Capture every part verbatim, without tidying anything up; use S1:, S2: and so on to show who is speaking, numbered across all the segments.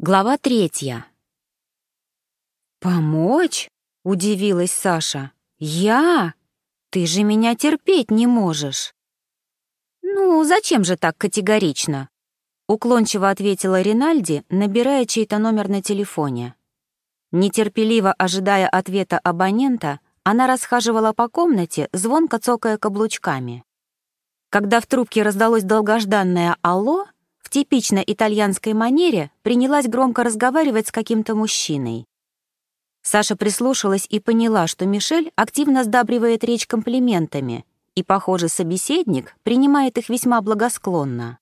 S1: Глава третья. «Помочь?» — удивилась Саша. «Я? Ты же меня терпеть не можешь». «Ну, зачем же так категорично?» — уклончиво ответила Ринальди, набирая чей-то номер на телефоне. Нетерпеливо ожидая ответа абонента, она расхаживала по комнате, звонко цокая каблучками. Когда в трубке раздалось долгожданное «Алло», в типично итальянской манере принялась громко разговаривать с каким-то мужчиной. Саша прислушалась и поняла, что Мишель активно сдабривает речь комплиментами, и, похоже, собеседник принимает их весьма благосклонно.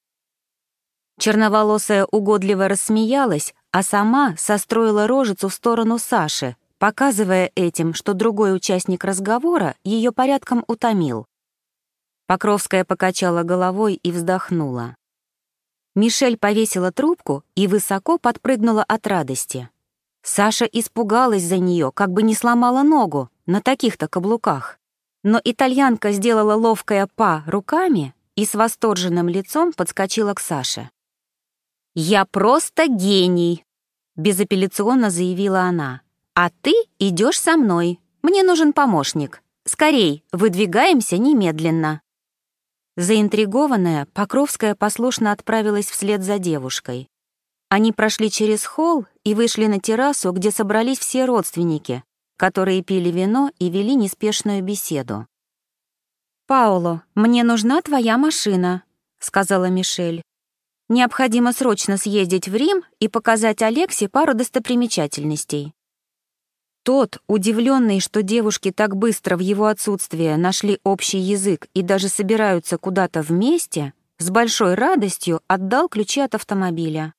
S1: Черноволосая угодливо рассмеялась, а сама состроила рожицу в сторону Саши, показывая этим, что другой участник разговора ее порядком утомил. Покровская покачала головой и вздохнула. Мишель повесила трубку и высоко подпрыгнула от радости. Саша испугалась за нее, как бы не сломала ногу на таких-то каблуках. Но итальянка сделала ловкое па руками и с восторженным лицом подскочила к Саше. «Я просто гений!» — безапелляционно заявила она. «А ты идешь со мной. Мне нужен помощник. Скорей, выдвигаемся немедленно». Заинтригованная, Покровская послушно отправилась вслед за девушкой. Они прошли через холл и вышли на террасу, где собрались все родственники, которые пили вино и вели неспешную беседу. «Паоло, мне нужна твоя машина», — сказала Мишель. «Необходимо срочно съездить в Рим и показать Алексе пару достопримечательностей». Тот, удивленный, что девушки так быстро в его отсутствие нашли общий язык и даже собираются куда-то вместе, с большой радостью отдал ключи от автомобиля.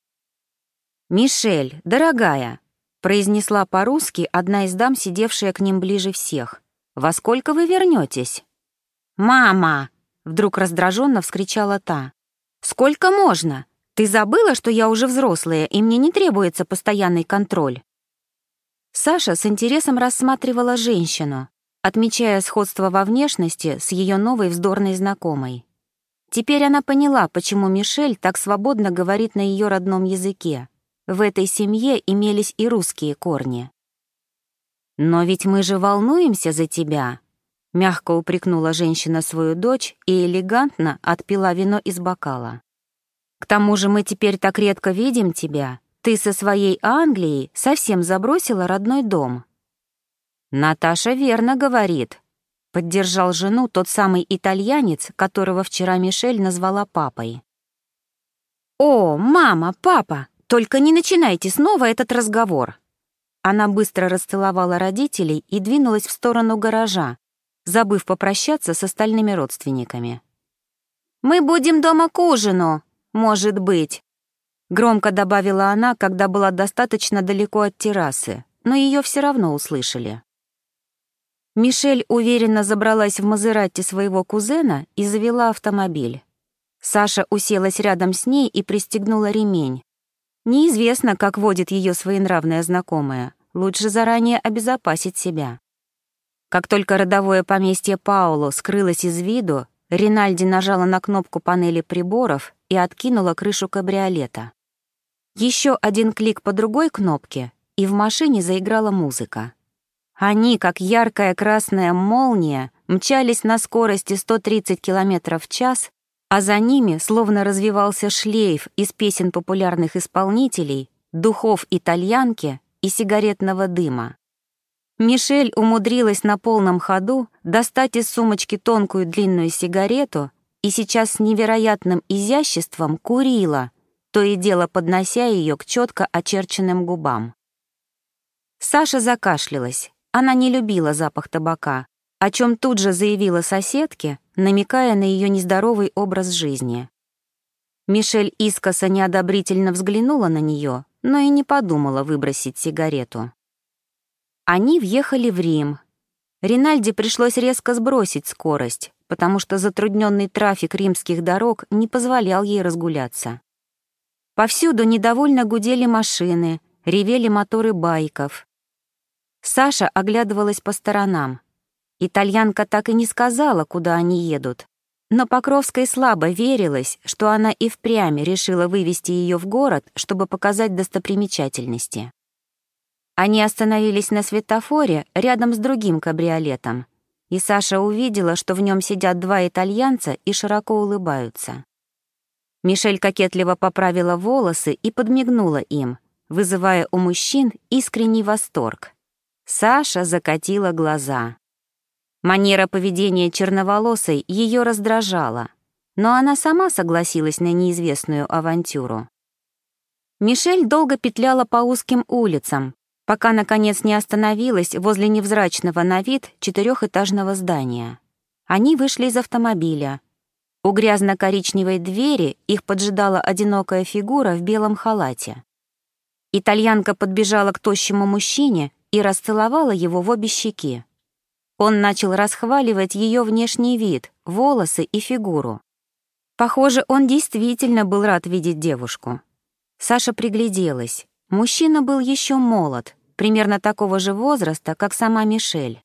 S1: «Мишель, дорогая», — произнесла по-русски одна из дам, сидевшая к ним ближе всех, «во сколько вы вернетесь?» «Мама!» — вдруг раздраженно вскричала та. «Сколько можно? Ты забыла, что я уже взрослая, и мне не требуется постоянный контроль?» Саша с интересом рассматривала женщину, отмечая сходство во внешности с ее новой вздорной знакомой. Теперь она поняла, почему Мишель так свободно говорит на ее родном языке. В этой семье имелись и русские корни. «Но ведь мы же волнуемся за тебя», — мягко упрекнула женщина свою дочь и элегантно отпила вино из бокала. «К тому же мы теперь так редко видим тебя. Ты со своей Англией совсем забросила родной дом». «Наташа верно говорит», — поддержал жену тот самый итальянец, которого вчера Мишель назвала папой. «О, мама, папа, только не начинайте снова этот разговор». Она быстро расцеловала родителей и двинулась в сторону гаража, забыв попрощаться с остальными родственниками. «Мы будем дома к ужину, может быть», — громко добавила она, когда была достаточно далеко от террасы, но ее все равно услышали. Мишель уверенно забралась в Мазератти своего кузена и завела автомобиль. Саша уселась рядом с ней и пристегнула ремень. Неизвестно, как водит ее своенравная знакомая, лучше заранее обезопасить себя. Как только родовое поместье Паоло скрылось из виду, Ринальди нажала на кнопку панели приборов и откинула крышу кабриолета. Еще один клик по другой кнопке, и в машине заиграла музыка. Они, как яркая красная молния, мчались на скорости сто тридцать километров в час, а за ними словно развивался шлейф из песен популярных исполнителей, духов итальянки и сигаретного дыма. Мишель умудрилась на полном ходу достать из сумочки тонкую длинную сигарету и сейчас с невероятным изяществом курила, то и дело поднося ее к четко очерченным губам. Саша закашлялась. Она не любила запах табака, о чем тут же заявила соседке, намекая на ее нездоровый образ жизни. Мишель искоса неодобрительно взглянула на нее, но и не подумала выбросить сигарету. Они въехали в Рим. Ринальди пришлось резко сбросить скорость, потому что затрудненный трафик римских дорог не позволял ей разгуляться. Повсюду недовольно гудели машины, ревели моторы байков. Саша оглядывалась по сторонам. Итальянка так и не сказала, куда они едут, но Покровской слабо верилось, что она и впрямь решила вывести ее в город, чтобы показать достопримечательности. Они остановились на светофоре рядом с другим кабриолетом, и Саша увидела, что в нем сидят два итальянца и широко улыбаются. Мишель кокетливо поправила волосы и подмигнула им, вызывая у мужчин искренний восторг. Саша закатила глаза. Манера поведения черноволосой ее раздражала, но она сама согласилась на неизвестную авантюру. Мишель долго петляла по узким улицам, пока, наконец, не остановилась возле невзрачного на вид четырехэтажного здания. Они вышли из автомобиля. У грязно-коричневой двери их поджидала одинокая фигура в белом халате. Итальянка подбежала к тощему мужчине и расцеловала его в обе щеки. Он начал расхваливать ее внешний вид, волосы и фигуру. Похоже, он действительно был рад видеть девушку. Саша пригляделась. Мужчина был еще молод, примерно такого же возраста, как сама Мишель.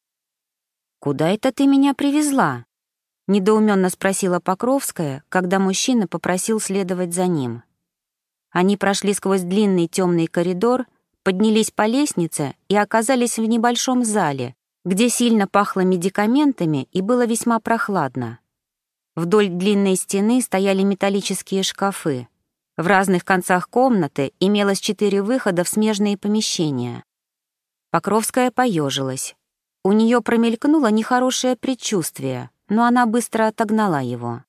S1: «Куда это ты меня привезла?» — недоуменно спросила Покровская, когда мужчина попросил следовать за ним. Они прошли сквозь длинный темный коридор, поднялись по лестнице и оказались в небольшом зале, где сильно пахло медикаментами и было весьма прохладно. Вдоль длинной стены стояли металлические шкафы. В разных концах комнаты имелось четыре выхода в смежные помещения. Покровская поежилась. У нее промелькнуло нехорошее предчувствие, но она быстро отогнала его.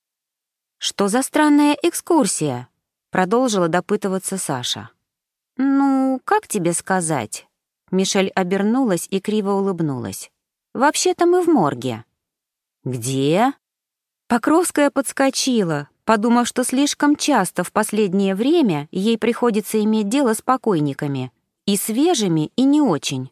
S1: «Что за странная экскурсия?» — продолжила допытываться Саша. «Ну, как тебе сказать?» Мишель обернулась и криво улыбнулась. «Вообще-то мы в морге». «Где?» Покровская подскочила, подумав, что слишком часто в последнее время ей приходится иметь дело с покойниками, и свежими, и не очень.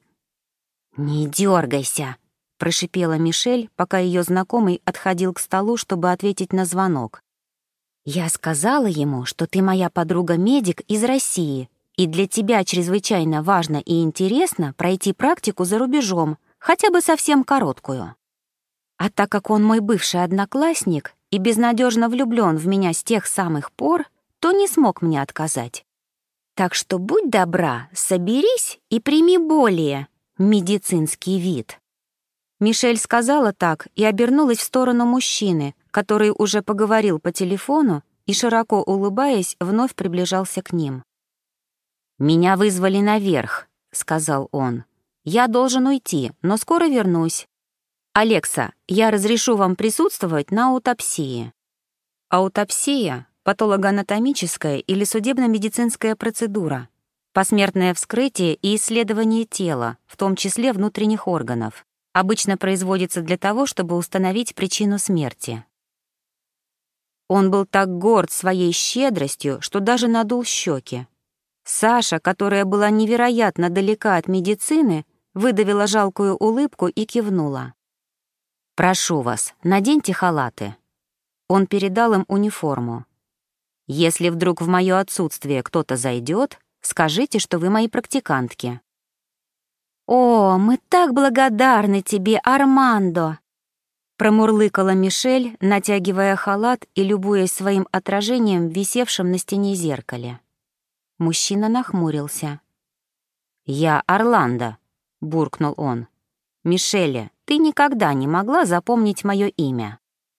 S1: «Не дергайся», — прошипела Мишель, пока ее знакомый отходил к столу, чтобы ответить на звонок. «Я сказала ему, что ты моя подруга-медик из России, и для тебя чрезвычайно важно и интересно пройти практику за рубежом, хотя бы совсем короткую. А так как он мой бывший одноклассник и безнадежно влюблен в меня с тех самых пор, то не смог мне отказать. Так что будь добра, соберись и прими более медицинский вид». Мишель сказала так и обернулась в сторону мужчины, который уже поговорил по телефону и, широко улыбаясь, вновь приближался к ним. «Меня вызвали наверх», — сказал он. «Я должен уйти, но скоро вернусь. Алекса, я разрешу вам присутствовать на аутопсии». Аутопсия — патологоанатомическая или судебно-медицинская процедура, посмертное вскрытие и исследование тела, в том числе внутренних органов, обычно производится для того, чтобы установить причину смерти. Он был так горд своей щедростью, что даже надул щеки. Саша, которая была невероятно далека от медицины, выдавила жалкую улыбку и кивнула. «Прошу вас, наденьте халаты». Он передал им униформу. «Если вдруг в мое отсутствие кто-то зайдет, скажите, что вы мои практикантки». «О, мы так благодарны тебе, Армандо!» Промурлыкала Мишель, натягивая халат и любуясь своим отражением, висевшим на стене зеркале. Мужчина нахмурился. «Я Орландо», — буркнул он. «Мишеля, ты никогда не могла запомнить мое имя».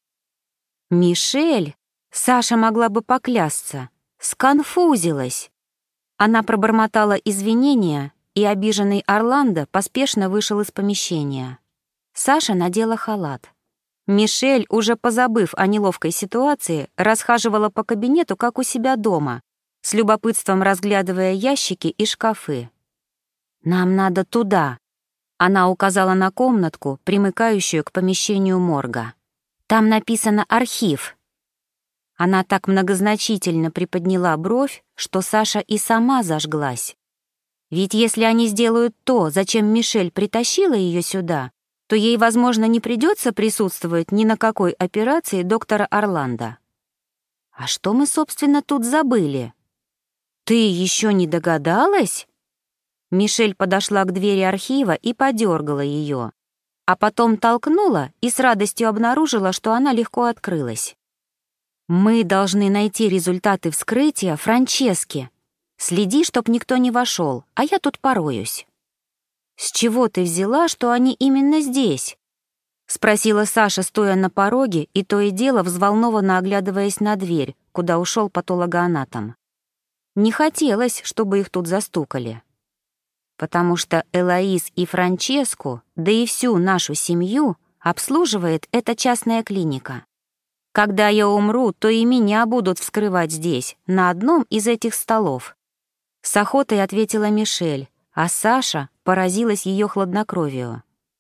S1: «Мишель?» Саша могла бы поклясться. Сконфузилась. Она пробормотала извинения, и обиженный Орландо поспешно вышел из помещения. Саша надела халат. Мишель, уже позабыв о неловкой ситуации, расхаживала по кабинету, как у себя дома, с любопытством разглядывая ящики и шкафы. «Нам надо туда», — она указала на комнатку, примыкающую к помещению морга. «Там написано «Архив». Она так многозначительно приподняла бровь, что Саша и сама зажглась. Ведь если они сделают то, зачем Мишель притащила ее сюда, то ей, возможно, не придется присутствовать ни на какой операции доктора Орландо. А что мы, собственно, тут забыли? «Ты еще не догадалась?» Мишель подошла к двери архива и подергала ее. а потом толкнула и с радостью обнаружила, что она легко открылась. «Мы должны найти результаты вскрытия Франчески. Следи, чтоб никто не вошел, а я тут пороюсь». «С чего ты взяла, что они именно здесь?» — спросила Саша, стоя на пороге и то и дело взволнованно оглядываясь на дверь, куда ушел патологоанатом. Не хотелось, чтобы их тут застукали. «Потому что Элоиз и Франческу, да и всю нашу семью, обслуживает эта частная клиника. Когда я умру, то и меня будут вскрывать здесь, на одном из этих столов». С охотой ответила Мишель, а Саша поразилась ее хладнокровию.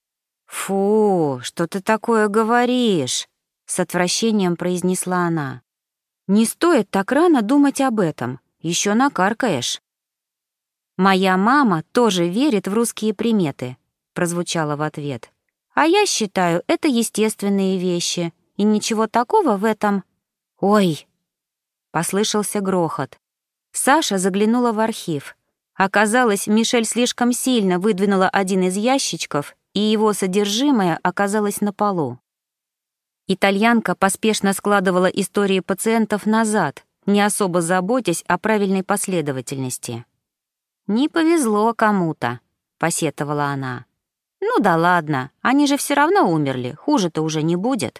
S1: «Фу, что ты такое говоришь?» — с отвращением произнесла она. «Не стоит так рано думать об этом, еще накаркаешь». «Моя мама тоже верит в русские приметы», — прозвучало в ответ. «А я считаю, это естественные вещи, и ничего такого в этом...» «Ой!» — послышался грохот. Саша заглянула в архив. Оказалось, Мишель слишком сильно выдвинула один из ящичков, и его содержимое оказалось на полу. Итальянка поспешно складывала истории пациентов назад, не особо заботясь о правильной последовательности. «Не повезло кому-то», — посетовала она. «Ну да ладно, они же все равно умерли, хуже-то уже не будет».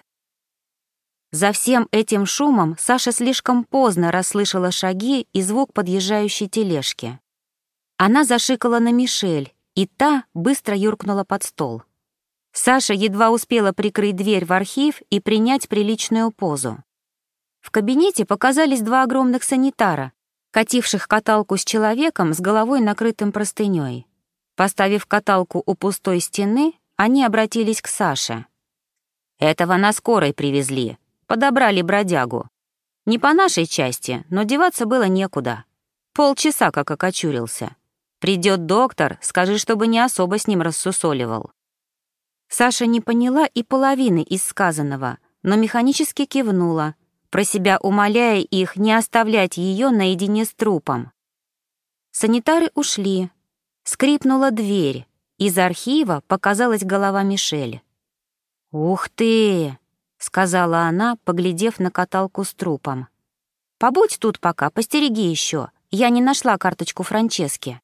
S1: За всем этим шумом Саша слишком поздно расслышала шаги и звук подъезжающей тележки. Она зашикала на Мишель, и та быстро юркнула под стол. Саша едва успела прикрыть дверь в архив и принять приличную позу. В кабинете показались два огромных санитара, кативших каталку с человеком с головой, накрытым простыней. Поставив каталку у пустой стены, они обратились к Саше. «Этого на скорой привезли. Подобрали бродягу. Не по нашей части, но деваться было некуда. Полчаса как окочурился. Придет доктор, скажи, чтобы не особо с ним рассусоливал». Саша не поняла и половины из сказанного, но механически кивнула, про себя умоляя их не оставлять ее наедине с трупом. Санитары ушли. Скрипнула дверь. Из архива показалась голова Мишель. «Ух ты!» — сказала она, поглядев на каталку с трупом. «Побудь тут пока, постереги еще. Я не нашла карточку Франчески».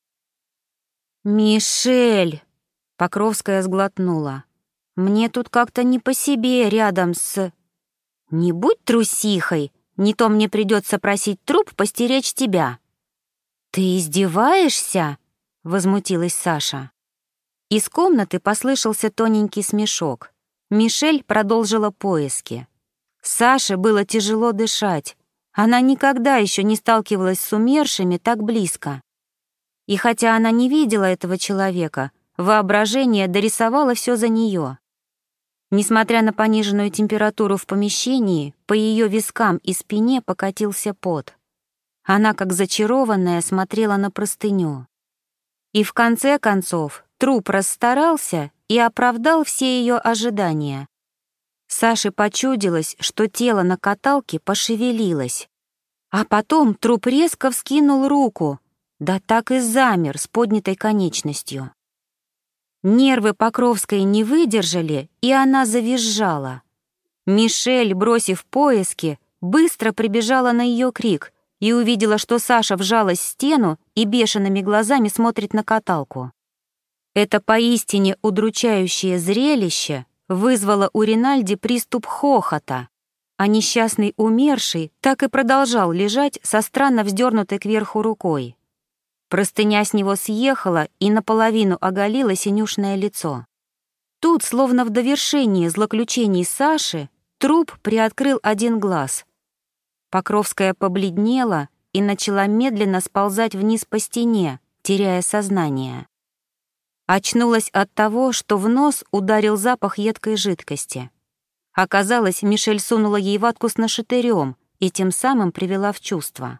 S1: «Мишель!» — Покровская сглотнула. «Мне тут как-то не по себе рядом с...» «Не будь трусихой, не то мне придется просить труп постеречь тебя». «Ты издеваешься?» — возмутилась Саша. Из комнаты послышался тоненький смешок. Мишель продолжила поиски. Саше было тяжело дышать. Она никогда еще не сталкивалась с умершими так близко. И хотя она не видела этого человека, воображение дорисовало все за нее. Несмотря на пониженную температуру в помещении, по ее вискам и спине покатился пот. Она, как зачарованная, смотрела на простыню. И в конце концов труп расстарался и оправдал все ее ожидания. Саше почудилось, что тело на каталке пошевелилось. А потом труп резко вскинул руку, да так и замер с поднятой конечностью. Нервы Покровской не выдержали, и она завизжала. Мишель, бросив поиски, быстро прибежала на ее крик и увидела, что Саша вжалась в стену и бешеными глазами смотрит на каталку. Это поистине удручающее зрелище вызвало у Ринальди приступ хохота, а несчастный умерший так и продолжал лежать со странно вздернутой кверху рукой. Простыня с него съехала и наполовину оголила синюшное лицо. Тут, словно в довершении злоключений Саши, труп приоткрыл один глаз. Покровская побледнела и начала медленно сползать вниз по стене, теряя сознание. Очнулась от того, что в нос ударил запах едкой жидкости. Оказалось, Мишель сунула ей ватку с нашатырем и тем самым привела в чувство.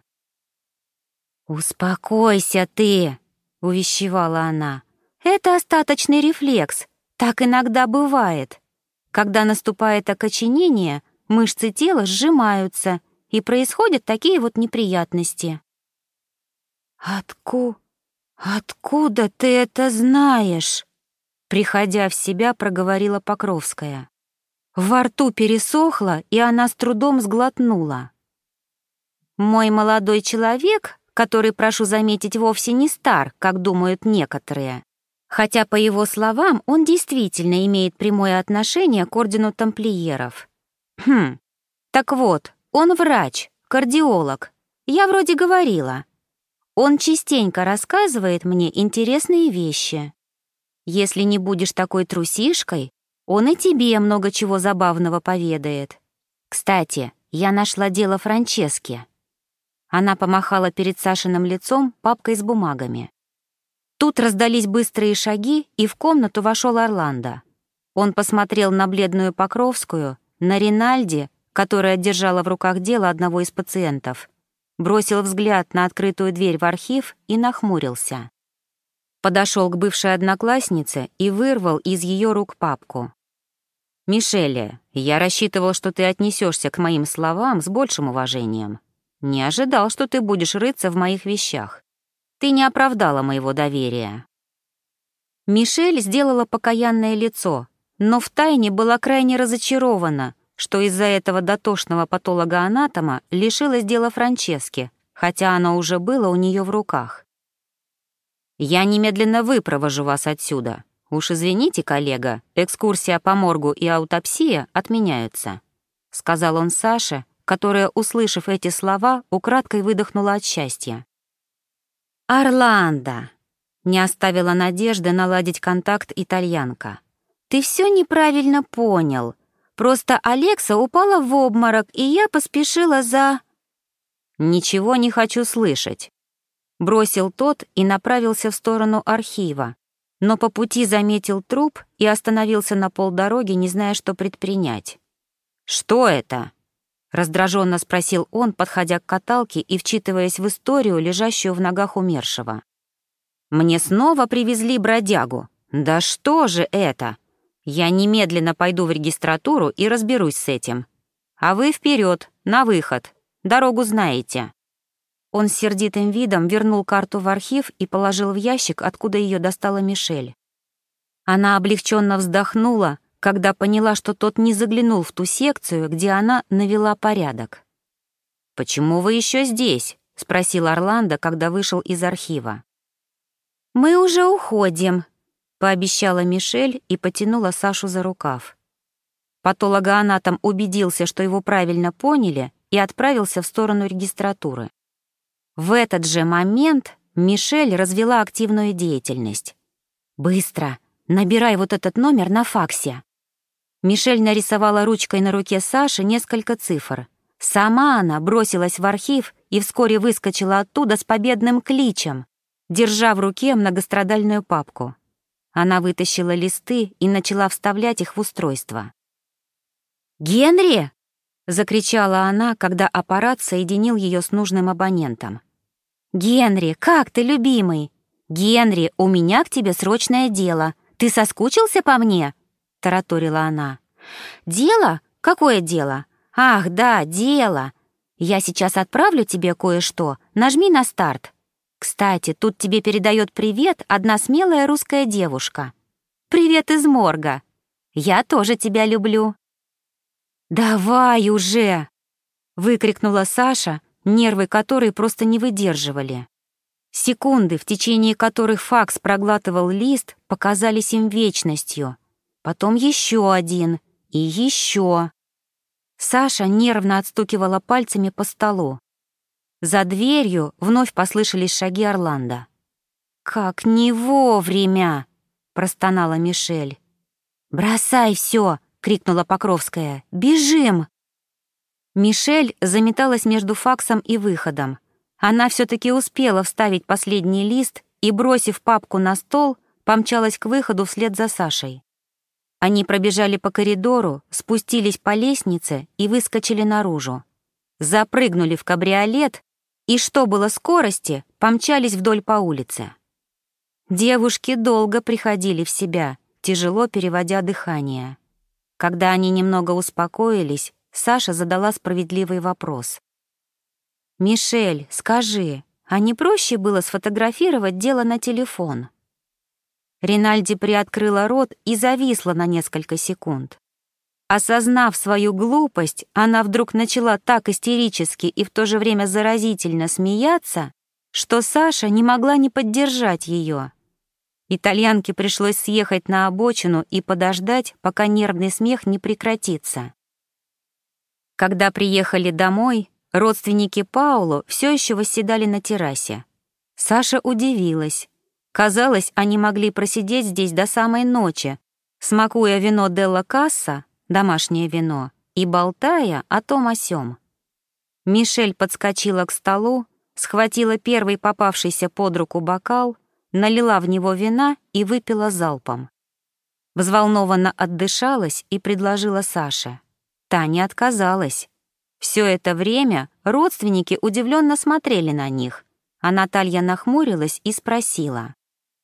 S1: «Успокойся ты», — увещевала она. «Это остаточный рефлекс. Так иногда бывает. Когда наступает окоченение, мышцы тела сжимаются, и происходят такие вот неприятности». «Отку... Откуда ты это знаешь?» Приходя в себя, проговорила Покровская. Во рту пересохло, и она с трудом сглотнула. «Мой молодой человек, который, прошу заметить, вовсе не стар, как думают некоторые, хотя, по его словам, он действительно имеет прямое отношение к ордену тамплиеров. Хм, так вот, он врач, кардиолог. Я вроде говорила. Он частенько рассказывает мне интересные вещи. Если не будешь такой трусишкой, он и тебе много чего забавного поведает. Кстати, я нашла дело Франчески». Она помахала перед Сашиным лицом папкой с бумагами. Тут раздались быстрые шаги, и в комнату вошел Орландо. Он посмотрел на бледную Покровскую, на Ринальди, которая держала в руках дело одного из пациентов, бросил взгляд на открытую дверь в архив и нахмурился. Подошел к бывшей однокласснице и вырвал из ее рук папку. «Мишеле, я рассчитывал, что ты отнесешься к моим словам с большим уважением. Не ожидал, что ты будешь рыться в моих вещах. Ты не оправдала моего доверия». Мишель сделала покаянное лицо, но втайне была крайне разочарована, что из-за этого дотошного патолога-анатома лишилась дела Франчески, хотя оно уже было у нее в руках. «Я немедленно выпровожу вас отсюда. Уж извините, коллега, экскурсия по моргу и аутопсия отменяются», — сказал он Саше, которая, услышав эти слова, украдкой выдохнула от счастья. «Орландо!» — не оставила надежды наладить контакт итальянка. «Ты все неправильно понял. Просто Алекса упала в обморок, и я поспешила за...» «Ничего не хочу слышать», — бросил тот и направился в сторону архива, но по пути заметил труп и остановился на полдороги, не зная, что предпринять. «Что это?» — раздраженно спросил он, подходя к каталке и вчитываясь в историю, лежащую в ногах умершего. «Мне снова привезли бродягу. Да что же это? Я немедленно пойду в регистратуру и разберусь с этим. А вы вперед, на выход. Дорогу знаете». Он с сердитым видом вернул карту в архив и положил в ящик, откуда ее достала Мишель. Она облегченно вздохнула, когда поняла, что тот не заглянул в ту секцию, где она навела порядок. «Почему вы еще здесь?» — спросил Орландо, когда вышел из архива. «Мы уже уходим», — пообещала Мишель и потянула Сашу за рукав. Патологоанатом убедился, что его правильно поняли, и отправился в сторону регистратуры. В этот же момент Мишель развела активную деятельность. «Быстро! Набирай вот этот номер на факсе!» Мишель нарисовала ручкой на руке Саши несколько цифр. Сама она бросилась в архив и вскоре выскочила оттуда с победным кличем, держа в руке многострадальную папку. Она вытащила листы и начала вставлять их в устройство. «Генри!» — закричала она, когда аппарат соединил ее с нужным абонентом. «Генри, как ты, любимый? Генри, у меня к тебе срочное дело. Ты соскучился по мне?» — тараторила она. «Дело? Какое дело? Ах, да, дело. Я сейчас отправлю тебе кое-что. Нажми на старт. Кстати, тут тебе передает привет одна смелая русская девушка. Привет из морга. Я тоже тебя люблю». «Давай уже!» — выкрикнула Саша, нервы которой просто не выдерживали. Секунды, в течение которых факс проглатывал лист, показались им вечностью. Потом еще один и еще. Саша нервно отстукивала пальцами по столу. За дверью вновь послышались шаги Орландо. «Как не вовремя!» — простонала Мишель. «Бросай все!» — крикнула Покровская. «Бежим!» Мишель заметалась между факсом и выходом. Она все-таки успела вставить последний лист и, бросив папку на стол, помчалась к выходу вслед за Сашей. Они пробежали по коридору, спустились по лестнице и выскочили наружу. Запрыгнули в кабриолет и, что было скорости, помчались вдоль по улице. Девушки долго приходили в себя, тяжело переводя дыхание. Когда они немного успокоились, Саша задала справедливый вопрос. «Мишель, скажи, а не проще было сфотографировать дело на телефон?» Ринальди приоткрыла рот и зависла на несколько секунд. Осознав свою глупость, она вдруг начала так истерически и в то же время заразительно смеяться, что Саша не могла не поддержать ее. Итальянке пришлось съехать на обочину и подождать, пока нервный смех не прекратится. Когда приехали домой, родственники Пауло все еще восседали на террасе. Саша удивилась. Казалось, они могли просидеть здесь до самой ночи, смакуя вино Делла Касса, домашнее вино, и болтая о том о сём. Мишель подскочила к столу, схватила первый попавшийся под руку бокал, налила в него вина и выпила залпом. Взволнованно отдышалась и предложила Саше. Та не отказалась. Все это время родственники удивленно смотрели на них, а Наталья нахмурилась и спросила.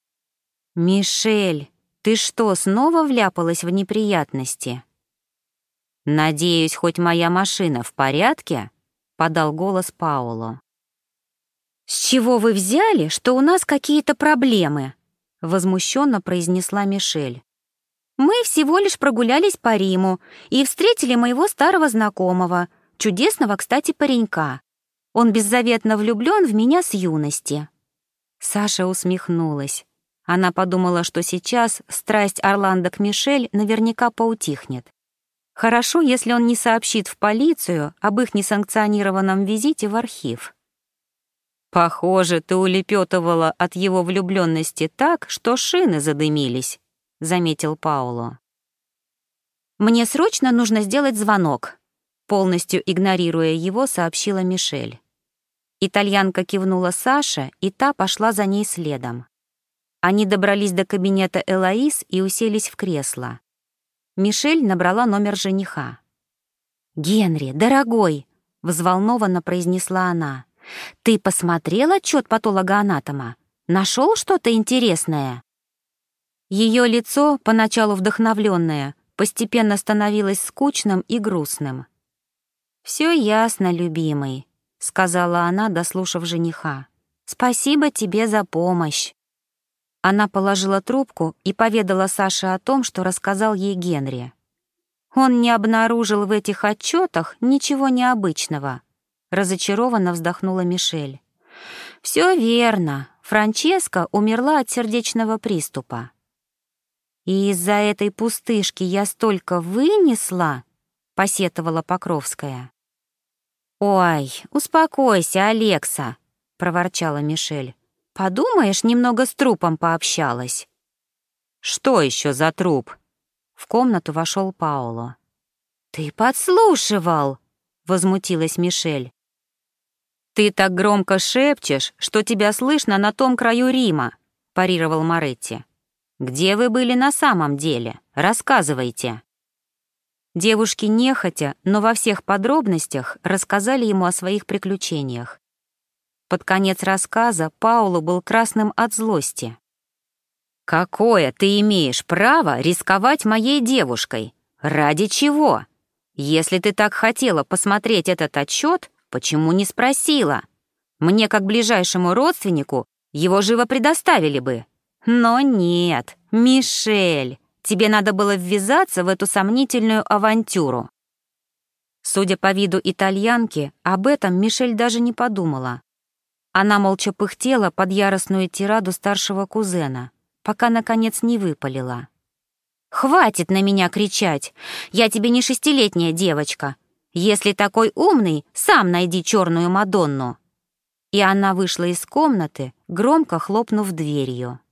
S1: «Мишель, ты что, снова вляпалась в неприятности?» «Надеюсь, хоть моя машина в порядке?» — подал голос Пауло. «С чего вы взяли, что у нас какие-то проблемы?» — возмущенно произнесла Мишель. «Мы всего лишь прогулялись по Риму и встретили моего старого знакомого, чудесного, кстати, паренька. Он беззаветно влюблён в меня с юности». Саша усмехнулась. Она подумала, что сейчас страсть Орландо к Мишель наверняка поутихнет. Хорошо, если он не сообщит в полицию об их несанкционированном визите в архив. «Похоже, ты улепетывала от его влюбленности так, что шины задымились», — заметил Пауло. «Мне срочно нужно сделать звонок», — полностью игнорируя его, сообщила Мишель. Итальянка кивнула Саше, и та пошла за ней следом. Они добрались до кабинета Элоиз и уселись в кресло. Мишель набрала номер жениха. «Генри, дорогой», — взволнованно произнесла она, — «ты посмотрел отчет патологоанатома? Нашел что-то интересное?» Ее лицо, поначалу вдохновленное, постепенно становилось скучным и грустным. «Все ясно, любимый», — сказала она, дослушав жениха. «Спасибо тебе за помощь». Она положила трубку и поведала Саше о том, что рассказал ей Генри. Он не обнаружил в этих отчетах ничего необычного. Разочарованно вздохнула Мишель. «Все верно. Франческа умерла от сердечного приступа». «И из-за этой пустышки я столько вынесла?» — посетовала Покровская. «Ой, успокойся, Алекса», — проворчала Мишель. «Подумаешь, немного с трупом пообщалась». «Что еще за труп?» В комнату вошел Пауло. «Ты подслушивал!» — возмутилась Мишель. «Ты так громко шепчешь, что тебя слышно на том краю Рима», — парировал Моретти. «Где вы были на самом деле? Рассказывайте». Девушки нехотя, но во всех подробностях рассказали ему о своих приключениях. Под конец рассказа Пауло был красным от злости. «Какое ты имеешь право рисковать моей девушкой? Ради чего? Если ты так хотела посмотреть этот отчет, почему не спросила? Мне, как ближайшему родственнику, его живо предоставили бы. Но нет, Мишель, тебе надо было ввязаться в эту сомнительную авантюру». Судя по виду итальянки, об этом Мишель даже не подумала. Она молча пыхтела под яростную тираду старшего кузена, пока, наконец, не выпалила. «Хватит на меня кричать! Я тебе не шестилетняя девочка. Если такой умный, сам найди черную Мадонну!» И она вышла из комнаты, громко хлопнув дверью.